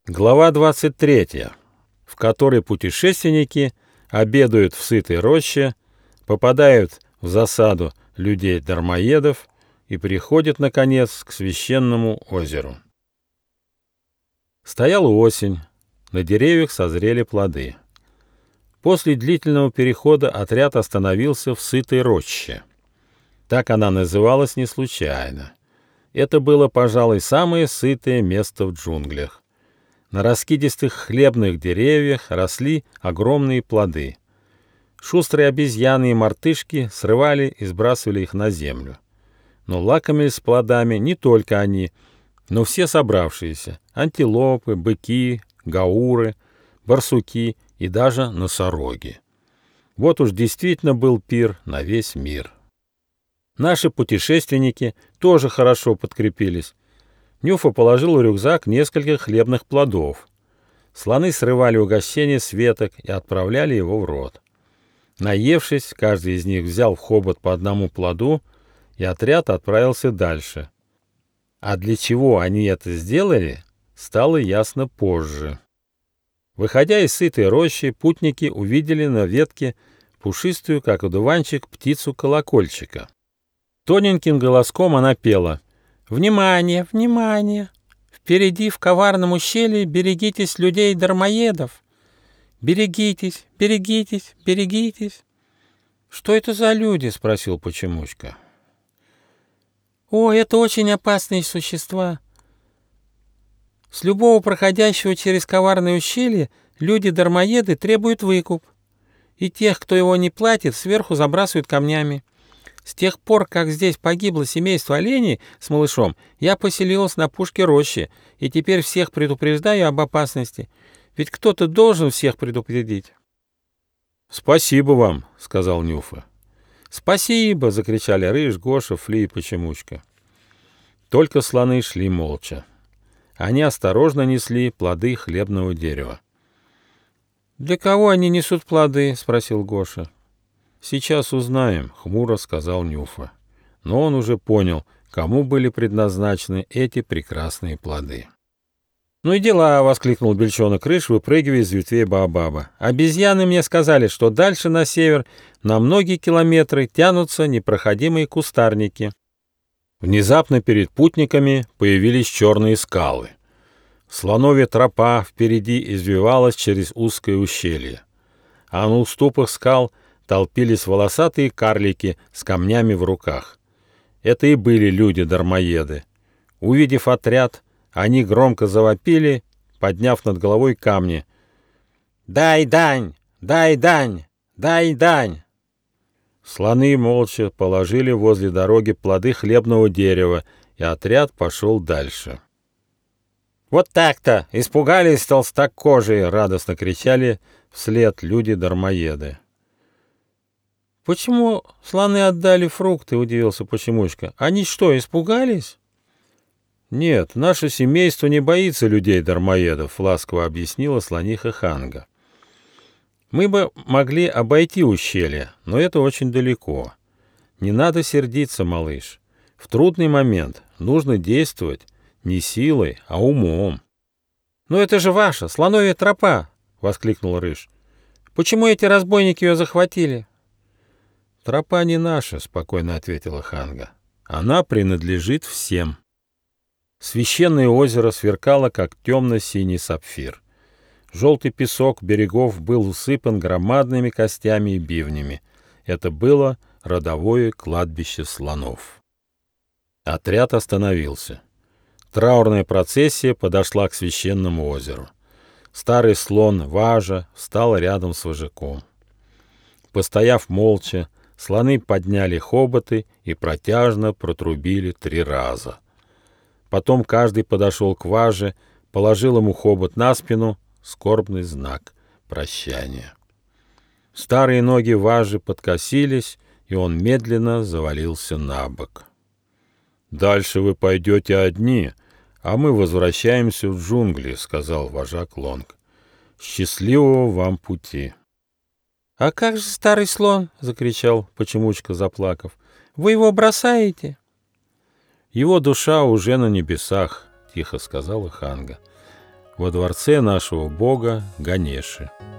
Глава 23, в которой путешественники обедают в сытой роще, попадают в засаду людей-дармоедов и приходят, наконец, к священному озеру. Стояла осень, на деревьях созрели плоды. После длительного перехода отряд остановился в сытой роще. Так она называлась не случайно. Это было, пожалуй, самое сытое место в джунглях. На раскидистых хлебных деревьях росли огромные плоды. Шустрые обезьяны и мартышки срывали и сбрасывали их на землю. Но лакомились плодами не только они, но все собравшиеся — антилопы, быки, гауры, барсуки и даже носороги. Вот уж действительно был пир на весь мир. Наши путешественники тоже хорошо подкрепились. Нюфа положил в рюкзак несколько хлебных плодов. Слоны срывали угощение с веток и отправляли его в рот. Наевшись, каждый из них взял в хобот по одному плоду, и отряд отправился дальше. А для чего они это сделали, стало ясно позже. Выходя из сытой рощи, путники увидели на ветке пушистую, как одуванчик, птицу колокольчика. Тоненьким голоском она пела: «Внимание, внимание! Впереди в коварном ущелье берегитесь людей-дармоедов! Берегитесь, берегитесь, берегитесь!» «Что это за люди?» — спросил Почемучка. «О, это очень опасные существа. С любого проходящего через коварное ущелье люди-дармоеды требуют выкуп, и тех, кто его не платит, сверху забрасывают камнями. С тех пор, как здесь погибло семейство оленей с малышом, я поселилась на пушке рощи, и теперь всех предупреждаю об опасности. Ведь кто-то должен всех предупредить». «Спасибо вам», — сказал Нюфа. «Спасибо!» — закричали Рыж, Гоша, Фли и Почемучка. Только слоны шли молча. Они осторожно несли плоды хлебного дерева. «Для кого они несут плоды?» — спросил Гоша. «Сейчас узнаем», — хмуро сказал Нюфа. Но он уже понял, кому были предназначены эти прекрасные плоды. «Ну и дела!» — воскликнул Бельчонок Рыж, выпрыгивая из ветвей баобаба. «Обезьяны мне сказали, что дальше на север на многие километры тянутся непроходимые кустарники». Внезапно перед путниками появились черные скалы. Слоновья тропа впереди извивалась через узкое ущелье, а на уступах скал толпились волосатые карлики с камнями в руках. Это и были люди-дармоеды. Увидев отряд, они громко завопили, подняв над головой камни. «Дай дань! Дай дань! Дай дань!» Слоны молча положили возле дороги плоды хлебного дерева, и отряд пошел дальше. «Вот так-то! Испугались толстокожие!» — радостно кричали вслед люди-дармоеды. «Почему слоны отдали фрукты?» — удивился Почемучка. «Они что, испугались?» «Нет, наше семейство не боится людей-дармоедов», — ласково объяснила слониха Ханга. «Мы бы могли обойти ущелье, но это очень далеко. Не надо сердиться, малыш. В трудный момент нужно действовать не силой, а умом». «Но это же ваша слоновья тропа!» — воскликнул Рыж. «Почему эти разбойники ее захватили?» «Тропа не наша», — спокойно ответила Ханга. «Она принадлежит всем». Священное озеро сверкало, как темно-синий сапфир. Желтый песок берегов был усыпан громадными костями и бивнями. Это было родовое кладбище слонов. Отряд остановился. Траурная процессия подошла к священному озеру. Старый слон Важа встал рядом с вожаком. Постояв молча, слоны подняли хоботы и протяжно протрубили 3 раза. Потом каждый подошел к Важе, положил ему хобот на спину, скорбный знак прощания. Старые ноги Важи подкосились, и он медленно завалился на бок. «Дальше вы пойдете одни, а мы возвращаемся в джунгли», — сказал вожак Лонг. «Счастливого вам пути». «А как же старый слон?» — закричал Почемучка, заплакав. «Вы его бросаете?» «Его душа уже на небесах», — тихо сказала Ханга. во дворце нашего бога Ганеши.